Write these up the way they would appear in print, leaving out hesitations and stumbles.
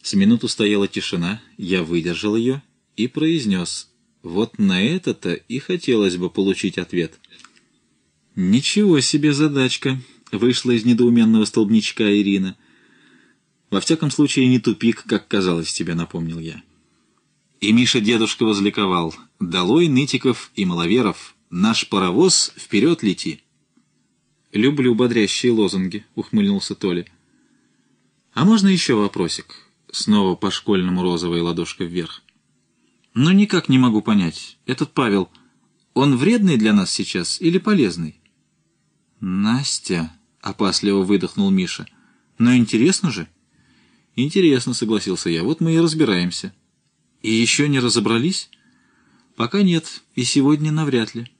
С минуту стояла тишина, я выдержал ее и произнес: вот на это-то и хотелось бы получить ответ. «Ничего себе задачка!» — вышла из недоуменного столбнячка Ирина. «Во всяком случае, не тупик, как казалось тебе», — напомнил я. И Миша-дедушка возликовал: «Долой нытиков и маловеров! Наш паровоз вперед лети!» «Люблю бодрящие лозунги», — ухмыльнулся Толя. «А можно еще вопросик?» Снова по-школьному розовая ладошка вверх. «Но никак не могу понять. Этот Павел, он вредный для нас сейчас или полезный?» «Настя», — опасливо выдохнул Миша. «Но интересно же». «Интересно», — согласился я. «Вот мы и разбираемся». «И еще не разобрались?» «Пока нет, и сегодня навряд ли».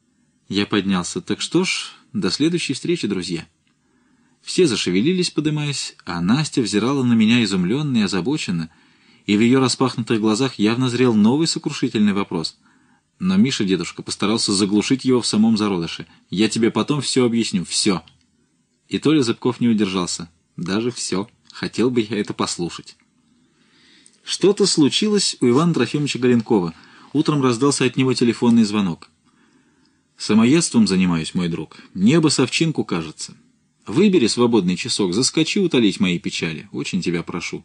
Я поднялся. «Так что ж, до следующей встречи, друзья». Все зашевелились, подымаясь, а Настя взирала на меня изумленно и озабоченно, и в ее распахнутых глазах явно зрел новый сокрушительный вопрос. Но Миша-дедушка постарался заглушить его в самом зародыше. «Я тебе потом все объясню, все». И Толя Зыбков не удержался. «Даже все. Хотел бы я это послушать». Что-то случилось у Ивана Трофимовича Горенкова. Утром раздался от него телефонный звонок. «Самоедством занимаюсь, мой друг. Небо совчинку кажется. Выбери свободный часок, заскочи утолить мои печали. Очень тебя прошу».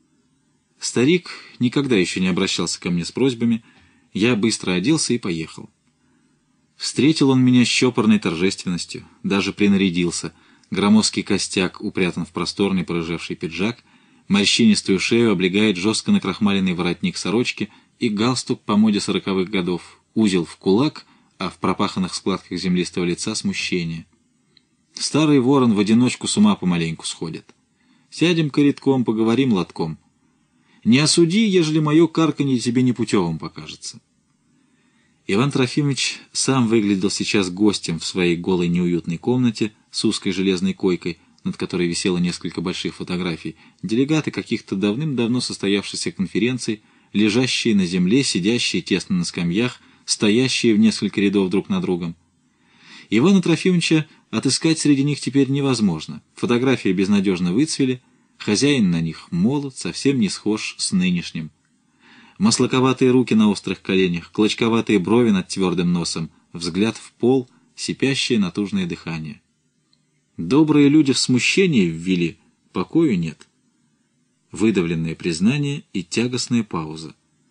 Старик никогда еще не обращался ко мне с просьбами. Я быстро оделся и поехал. Встретил он меня с чопорной торжественностью, даже принарядился. Громоздкий костяк упрятан в просторный порыжевший пиджак, морщинистую шею облегает жестко накрахмаленный воротник сорочки и галстук по моде 40-х годов, узел в кулак, а в пропаханных складках землистого лица смущение. Старый ворон в одиночку с ума помаленьку сходит. Сядем-ка редком, поговорим лотком. Не осуди, ежели мое карканье тебе непутевым покажется. Иван Трофимович сам выглядел сейчас гостем в своей голой неуютной комнате с узкой железной койкой, над которой висело несколько больших фотографий, делегаты каких-то давным-давно состоявшихся конференций, лежащие на земле, сидящие тесно на скамьях, стоящие в несколько рядов друг над другом. Ивана Трофимовича отыскать среди них теперь невозможно. Фотографии безнадежно выцвели, хозяин на них молод, совсем не схож с нынешним. Маслаковатые руки на острых коленях, клочковатые брови над твердым носом, взгляд в пол, сипящее натужное дыхание. Добрые люди в смущении ввели, покою нет. Выдавленное признание и тягостная пауза.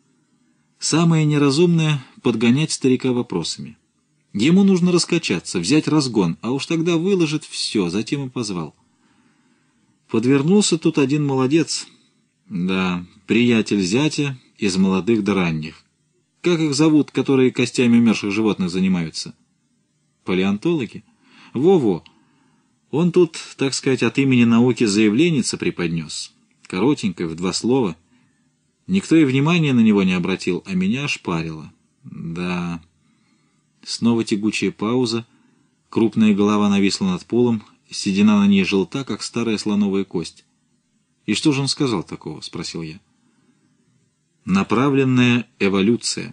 Самое неразумное — подгонять старика вопросами. Ему нужно раскачаться, взять разгон, а уж тогда выложит все, затем и позвал. Подвернулся тут один молодец. Да, приятель зятя из молодых до ранних. Как их зовут, которые костями умерших животных занимаются? Палеонтологи? Во-во. Он тут, так сказать, от имени науки заявленница преподнес. Коротенькое, в 2 слова. Никто и внимания на него не обратил, а меня ошпарило. Да. Снова тягучая пауза. Крупная голова нависла над полом, седина на ней желта, как старая слоновая кость. «И что же он сказал такого?» — спросил я. «Направленная эволюция».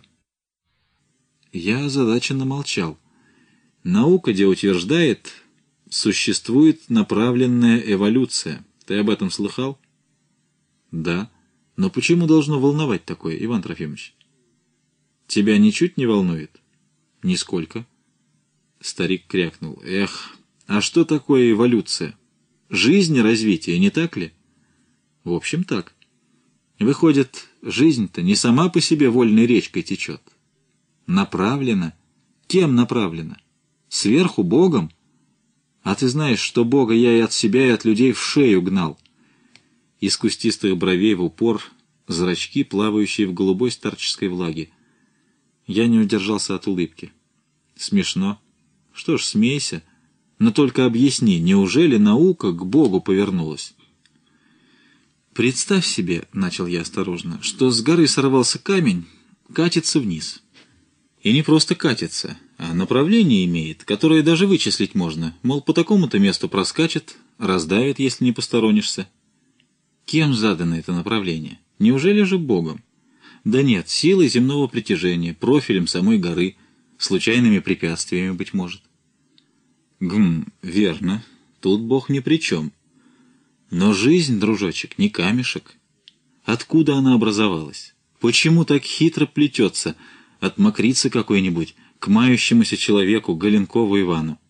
Я озадаченно молчал. Наука, где утверждает, существует направленная эволюция. Ты об этом слыхал? Да. Но почему должно волновать такое, Иван Трофимович? Тебя ничуть не волнует? Нисколько. Старик крякнул. Эх, а что такое эволюция? Жизнь и развитие, не так ли? В общем, так. Выходит, жизнь-то не сама по себе вольной речкой течет. Направлена. Кем направлена? Сверху Богом? А ты знаешь, что Бога я и от себя, и от людей в шею гнал. Из кустистых бровей в упор зрачки, плавающие в голубой старческой влаге. Я не удержался от улыбки. Смешно. Что ж, смейся. Но только объясни, неужели наука к Богу повернулась? «Представь себе, — начал я осторожно, — что с горы сорвался камень, катится вниз. И не просто катится, а направление имеет, которое даже вычислить можно, мол, по такому-то месту проскачет, раздавит, если не посторонишься. Кем задано это направление? Неужели же Богом? Да нет, силой земного притяжения, профилем самой горы, случайными препятствиями, быть может. Верно, тут Бог ни при чем. Но жизнь, дружочек, не камешек. Откуда она образовалась? Почему так хитро плетется от мокрицы какой-нибудь к мающемуся человеку Галенкову Ивану?